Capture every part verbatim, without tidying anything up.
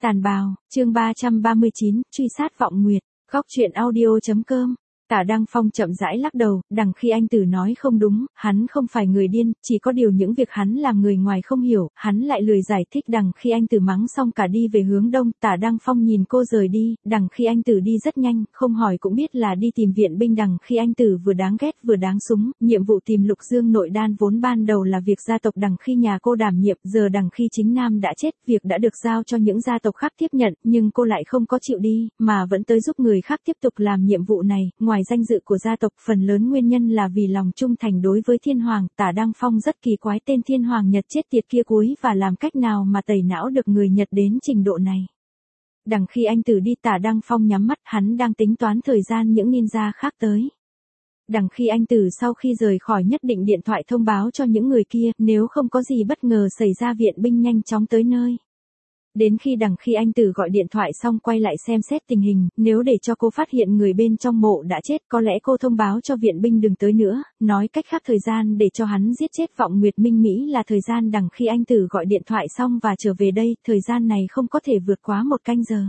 Tàn bào, chương ba trăm ba mươi chín, truy sát vọng nguyệt, góc truyện audio chấm com. Tả Đăng Phong chậm rãi lắc đầu, đằng khi anh Tử nói không đúng, hắn không phải người điên, chỉ có điều những việc hắn làm người ngoài không hiểu, hắn lại lười giải thích. Đằng khi anh Tử mắng xong cả đi về hướng đông, Tả Đăng Phong nhìn cô rời đi, đằng khi anh Tử đi rất nhanh, không hỏi cũng biết là đi tìm viện binh. Đằng khi anh Tử vừa đáng ghét vừa đáng súng, nhiệm vụ tìm Lục Dương nội đan vốn ban đầu là việc gia tộc đằng khi nhà cô đảm nhiệm, giờ đằng khi chính Nam đã chết, việc đã được giao cho những gia tộc khác tiếp nhận, nhưng cô lại không có chịu đi, mà vẫn tới giúp người khác tiếp tục làm nhiệm vụ này. Ngoài danh dự của gia tộc, phần lớn nguyên nhân là vì lòng trung thành đối với Thiên Hoàng. Tả Đăng Phong rất kỳ quái tên Thiên Hoàng Nhật chết tiệt kia cuối và làm cách nào mà tẩy não được người Nhật đến trình độ này. Đằng khi anh Tử đi, Tả Đăng Phong nhắm mắt, hắn đang tính toán thời gian những ninja khác tới. Đằng khi anh Tử sau khi rời khỏi nhất định điện thoại thông báo cho những người kia, nếu không có gì bất ngờ xảy ra viện binh nhanh chóng tới nơi. Đến khi đằng khi anh Tử gọi điện thoại xong quay lại xem xét tình hình, nếu để cho cô phát hiện người bên trong mộ đã chết, có lẽ cô thông báo cho viện binh đừng tới nữa, nói cách khác thời gian để cho hắn giết chết Vọng Nguyệt Minh Mỹ là thời gian đằng khi anh Tử gọi điện thoại xong và trở về đây, thời gian này không có thể vượt quá một canh giờ.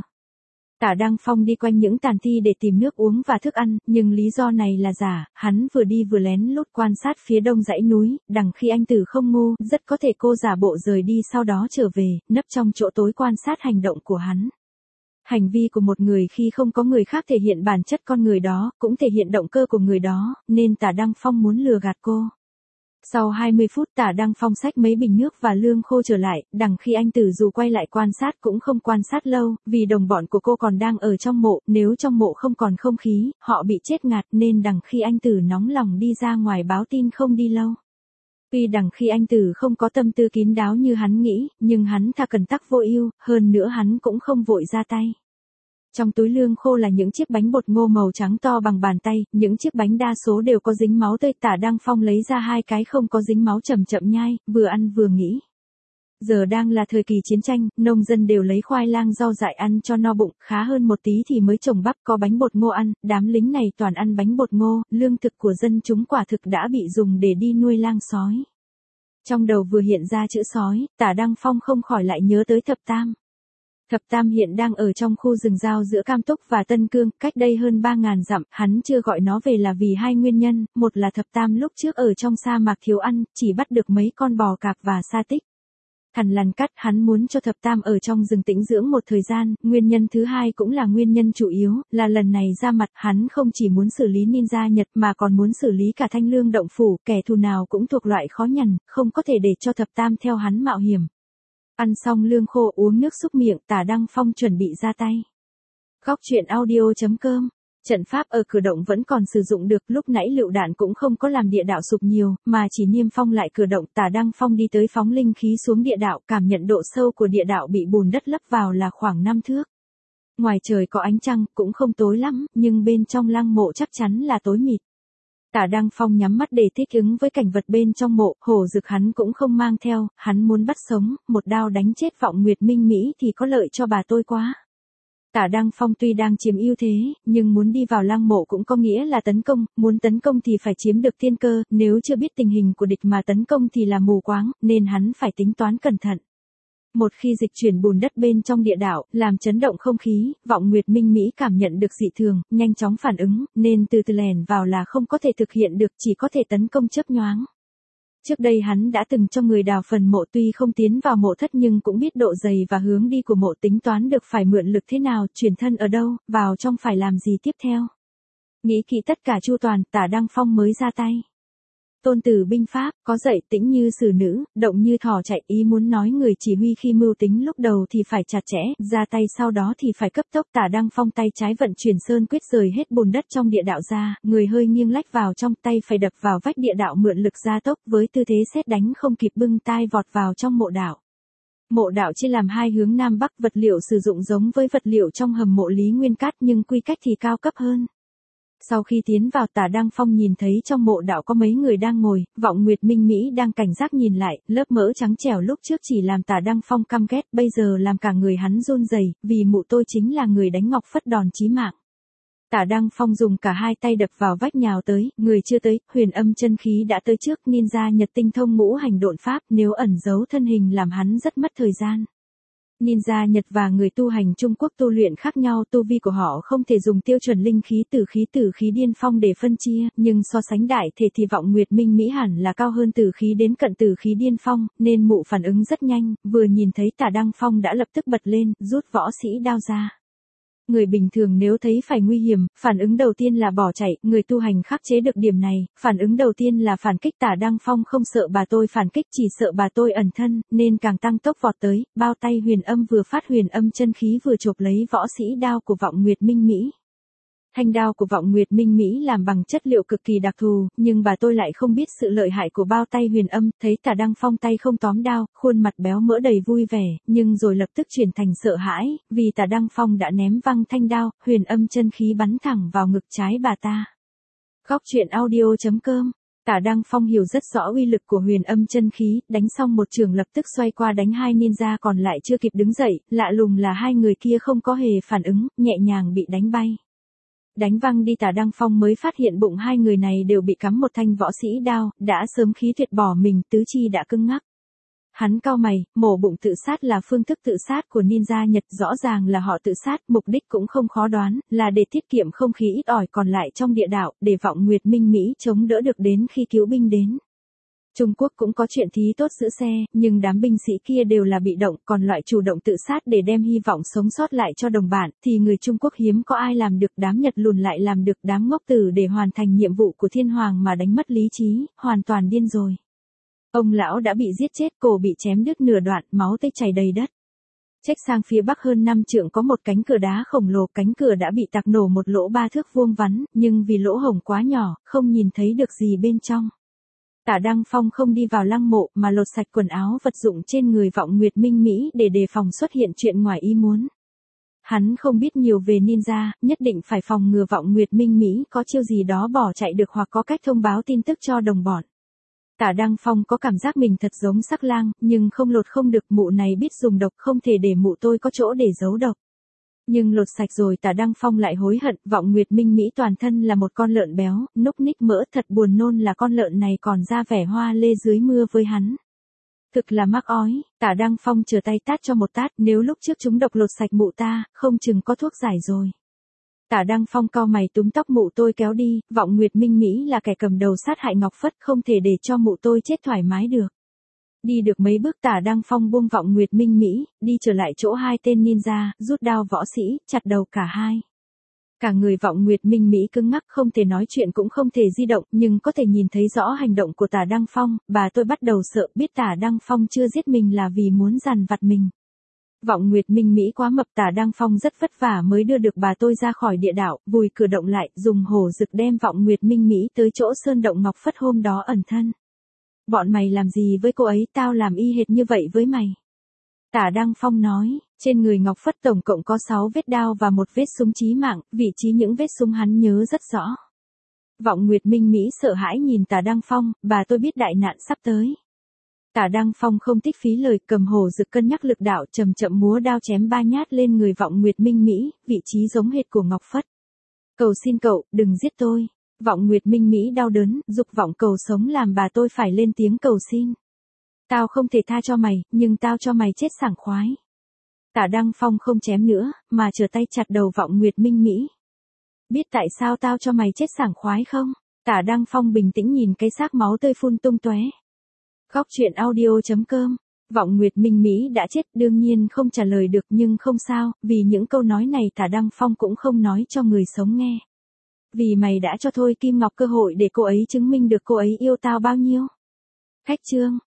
Tả Đăng Phong đi quanh những tàn thi để tìm nước uống và thức ăn, nhưng lý do này là giả, hắn vừa đi vừa lén lút quan sát phía đông dãy núi, đằng khi anh Tử không ngu, rất có thể cô giả bộ rời đi sau đó trở về, nấp trong chỗ tối quan sát hành động của hắn. Hành vi của một người khi không có người khác thể hiện bản chất con người đó, cũng thể hiện động cơ của người đó, nên Tả Đăng Phong muốn lừa gạt cô. Sau hai mươi phút Tả Đăng Phong xách mấy bình nước và lương khô trở lại, đằng khi anh Tử dù quay lại quan sát cũng không quan sát lâu, vì đồng bọn của cô còn đang ở trong mộ, nếu trong mộ không còn không khí, họ bị chết ngạt nên đằng khi anh Tử nóng lòng đi ra ngoài báo tin không đi lâu. Tuy đằng khi anh Tử không có tâm tư kín đáo như hắn nghĩ, nhưng hắn thà cần tắc vô ưu, hơn nữa hắn cũng không vội ra tay. Trong túi lương khô là những chiếc bánh bột ngô màu trắng to bằng bàn tay, những chiếc bánh đa số đều có dính máu tươi. Tả Đăng Phong lấy ra hai cái không có dính máu chậm chậm nhai, vừa ăn vừa nghĩ. Giờ đang là thời kỳ chiến tranh, nông dân đều lấy khoai lang rau dại ăn cho no bụng, khá hơn một tí thì mới trồng bắp có bánh bột ngô ăn, đám lính này toàn ăn bánh bột ngô, lương thực của dân chúng quả thực đã bị dùng để đi nuôi lang sói. Trong đầu vừa hiện ra chữ sói, Tả Đăng Phong không khỏi lại nhớ tới Thập Tam. Thập Tam hiện đang ở trong khu rừng giao giữa Cam Túc và Tân Cương, cách đây hơn ba ngàn dặm, hắn chưa gọi nó về là vì hai nguyên nhân, một là Thập Tam lúc trước ở trong sa mạc thiếu ăn, chỉ bắt được mấy con bò cạp và sa tích. Thằn lằn cắt, hắn muốn cho Thập Tam ở trong rừng tĩnh dưỡng một thời gian, nguyên nhân thứ hai cũng là nguyên nhân chủ yếu, là lần này ra mặt, hắn không chỉ muốn xử lý ninja Nhật mà còn muốn xử lý cả Thanh Lương động phủ, kẻ thù nào cũng thuộc loại khó nhằn, không có thể để cho Thập Tam theo hắn mạo hiểm. Ăn xong lương khô uống nước xúc miệng, Tả Đăng Phong chuẩn bị ra tay. Góc truyện audio chấm com. Trận pháp ở cửa động vẫn còn sử dụng được, lúc nãy lựu đạn cũng không có làm địa đạo sụp nhiều, mà chỉ niêm phong lại cửa động. Tả Đăng Phong đi tới phóng linh khí xuống địa đạo, cảm nhận độ sâu của địa đạo bị bùn đất lấp vào là khoảng năm thước. Ngoài trời có ánh trăng, cũng không tối lắm, nhưng bên trong lăng mộ chắc chắn là tối mịt. Tả Đăng Phong nhắm mắt để thích ứng với cảnh vật bên trong mộ, hổ dực hắn cũng không mang theo, hắn muốn bắt sống, một đao đánh chết Vọng Nguyệt Minh Mỹ thì có lợi cho bà tôi quá. Tả Đăng Phong tuy đang chiếm ưu thế, nhưng muốn đi vào lăng mộ cũng có nghĩa là tấn công, muốn tấn công thì phải chiếm được tiên cơ, nếu chưa biết tình hình của địch mà tấn công thì là mù quáng, nên hắn phải tính toán cẩn thận. Một khi dịch chuyển bùn đất bên trong địa đạo, làm chấn động không khí, Vọng Nguyệt Minh Mỹ cảm nhận được dị thường, nhanh chóng phản ứng, nên từ từ lèn vào là không có thể thực hiện được, chỉ có thể tấn công chớp nhoáng. Trước đây hắn đã từng cho người đào phần mộ, tuy không tiến vào mộ thất nhưng cũng biết độ dày và hướng đi của mộ, tính toán được phải mượn lực thế nào, chuyển thân ở đâu, vào trong phải làm gì tiếp theo. Nghĩ kỹ tất cả chu toàn, Tả Đăng Phong mới ra tay. Tôn Tử binh pháp, có dạy tĩnh như xử nữ, động như thỏ chạy, ý muốn nói người chỉ huy khi mưu tính lúc đầu thì phải chặt chẽ, ra tay sau đó thì phải cấp tốc. Tả Đăng Phong tay trái vận chuyển sơn quyết rời hết bùn đất trong địa đạo ra, người hơi nghiêng lách vào trong, tay phải đập vào vách địa đạo mượn lực gia tốc, với tư thế sét đánh không kịp bưng tai vọt vào trong mộ đạo. Mộ đạo chia làm hai hướng nam bắc, vật liệu sử dụng giống với vật liệu trong hầm mộ Lý Nguyên Cát nhưng quy cách thì cao cấp hơn. Sau khi tiến vào, Tả Đăng Phong nhìn thấy trong mộ đạo có mấy người đang ngồi, Vọng Nguyệt Minh Mỹ đang cảnh giác nhìn lại, lớp mỡ trắng trẻo lúc trước chỉ làm Tả Đăng Phong căm ghét, bây giờ làm cả người hắn run rẩy, vì mụ tôi chính là người đánh Ngọc Phất đòn chí mạng. Tả Đăng Phong dùng cả hai tay đập vào vách nhào tới, người chưa tới, huyền âm chân khí đã tới trước, ninja Nhật tinh thông ngũ hành độn pháp, nếu ẩn giấu thân hình làm hắn rất mất thời gian. Ninja Nhật và người tu hành Trung Quốc tu luyện khác nhau, tu vi của họ không thể dùng tiêu chuẩn linh khí tử khí tử khí điên phong để phân chia, nhưng so sánh đại thể thì vọng nguyệt minh mỹ hẳn là cao hơn tử khí đến cận tử khí điên phong, nên mụ phản ứng rất nhanh, vừa nhìn thấy Tả Đăng Phong đã lập tức bật lên, rút võ sĩ đao ra. Người bình thường nếu thấy phải nguy hiểm, phản ứng đầu tiên là bỏ chạy, người tu hành khắc chế được điểm này, phản ứng đầu tiên là phản kích. Tả Đăng Phong không sợ bà tôi phản kích, chỉ sợ bà tôi ẩn thân, nên càng tăng tốc vọt tới, bao tay huyền âm vừa phát huyền âm chân khí vừa chộp lấy võ sĩ đao của vọng nguyệt minh mỹ. Thanh đao của vọng nguyệt minh mỹ làm bằng chất liệu cực kỳ đặc thù, nhưng bà tôi lại không biết sự lợi hại của bao tay huyền âm, thấy Tả Đăng Phong tay không tóm đao, khuôn mặt béo mỡ đầy vui vẻ, nhưng rồi lập tức chuyển thành sợ hãi, vì Tả Đăng Phong đã ném văng thanh đao, huyền âm chân khí bắn thẳng vào ngực trái bà ta. Góc truyện audio chấm com. Tả Đăng Phong hiểu rất rõ uy lực của huyền âm chân khí, đánh xong một trường lập tức xoay qua đánh hai ninja còn lại chưa kịp đứng dậy, lạ lùng là hai người kia không có hề phản ứng, nhẹ nhàng bị đánh bay. Đánh văng đi Tả Đăng Phong mới phát hiện bụng hai người này đều bị cắm một thanh võ sĩ đao, đã sớm khí tuyệt bỏ mình, tứ chi đã cứng ngắc. Hắn cau mày, mổ bụng tự sát là phương thức tự sát của ninja Nhật, rõ ràng là họ tự sát, mục đích cũng không khó đoán, là để tiết kiệm không khí ít ỏi còn lại trong địa đạo, để vọng nguyệt minh mỹ chống đỡ được đến khi cứu binh đến. Trung Quốc cũng có chuyện thí tốt giữ xe, nhưng đám binh sĩ kia đều là bị động, còn loại chủ động tự sát để đem hy vọng sống sót lại cho đồng bạn, thì người Trung Quốc hiếm có ai làm được, đám Nhật lùn lại làm được, đám ngốc tử để hoàn thành nhiệm vụ của thiên hoàng mà đánh mất lý trí, hoàn toàn điên rồi. Ông lão đã bị giết chết, cổ bị chém đứt nửa đoạn, máu tươi chảy đầy đất. Trách sang phía bắc hơn năm trượng có một cánh cửa đá khổng lồ, cánh cửa đã bị tạc nổ một lỗ ba thước vuông vắn, nhưng vì lỗ hổng quá nhỏ, không nhìn thấy được gì bên trong. Tả Đăng Phong không đi vào lăng mộ mà lột sạch quần áo vật dụng trên người vọng nguyệt minh mỹ để đề phòng xuất hiện chuyện ngoài ý muốn. Hắn không biết nhiều về ninja, nhất định phải phòng ngừa vọng nguyệt minh mỹ có chiêu gì đó bỏ chạy được hoặc có cách thông báo tin tức cho đồng bọn. Tả Đăng Phong có cảm giác mình thật giống sắc lang, nhưng không lột không được, mụ này biết dùng độc, không thể để mụ tôi có chỗ để giấu độc. Nhưng lột sạch rồi Tả Đăng Phong lại hối hận, vọng nguyệt minh mỹ toàn thân là một con lợn béo, núc ních mỡ, thật buồn nôn là con lợn này còn ra vẻ hoa lê dưới mưa với hắn. Thực là mắc ói, Tả Đăng Phong trở tay tát cho một tát, nếu lúc trước chúng độc lột sạch mụ ta, không chừng có thuốc giải rồi. Tả Đăng Phong cau mày túm tóc mụ tôi kéo đi, vọng nguyệt minh mỹ là kẻ cầm đầu sát hại Ngọc Phất, không thể để cho mụ tôi chết thoải mái được. Đi được mấy bước Tả Đăng Phong buông vọng nguyệt minh mỹ, đi trở lại chỗ hai tên ninja, rút đao võ sĩ, chặt đầu cả hai. Cả người vọng nguyệt minh mỹ cứng ngắc, không thể nói chuyện cũng không thể di động, nhưng có thể nhìn thấy rõ hành động của Tả Đăng Phong, bà tôi bắt đầu sợ, biết Tả Đăng Phong chưa giết mình là vì muốn dằn vặt mình. Vọng nguyệt minh mỹ quá mập, Tả Đăng Phong rất vất vả mới đưa được bà tôi ra khỏi địa đạo, vùi cửa động lại, dùng hổ rực đem vọng nguyệt minh mỹ tới chỗ sơn động Ngọc Phất hôm đó ẩn thân. Bọn mày làm gì với cô ấy, tao làm y hệt như vậy với mày. Tả Đăng Phong nói, trên người Ngọc Phất tổng cộng có sáu vết đao và một vết súng chí mạng, vị trí những vết súng hắn nhớ rất rõ. Vọng nguyệt minh mỹ sợ hãi nhìn Tả Đăng Phong, bà tôi biết đại nạn sắp tới. Tả Đăng Phong không thích phí lời, cầm hổ rực cân nhắc lực đạo, chậm chậm múa đao chém ba nhát lên người vọng nguyệt minh mỹ, vị trí giống hệt của Ngọc Phất. Cầu xin cậu, đừng giết tôi. Vọng nguyệt minh mỹ đau đớn, dục vọng cầu sống làm bà tôi phải lên tiếng cầu xin. Tao không thể tha cho mày, nhưng tao cho mày chết sảng khoái. Tả Đăng Phong không chém nữa, mà trở tay chặt đầu vọng nguyệt minh mỹ. Biết tại sao tao cho mày chết sảng khoái không? Tả Đăng Phong bình tĩnh nhìn cái xác máu tươi phun tung tóe. Góc truyện audio chấm com. Vọng nguyệt minh mỹ đã chết, đương nhiên không trả lời được, nhưng không sao, vì những câu nói này Tả Đăng Phong cũng không nói cho người sống nghe. Vì mày đã cho Thôi Kim Ngọc cơ hội để cô ấy chứng minh được cô ấy yêu tao bao nhiêu. Khách chương.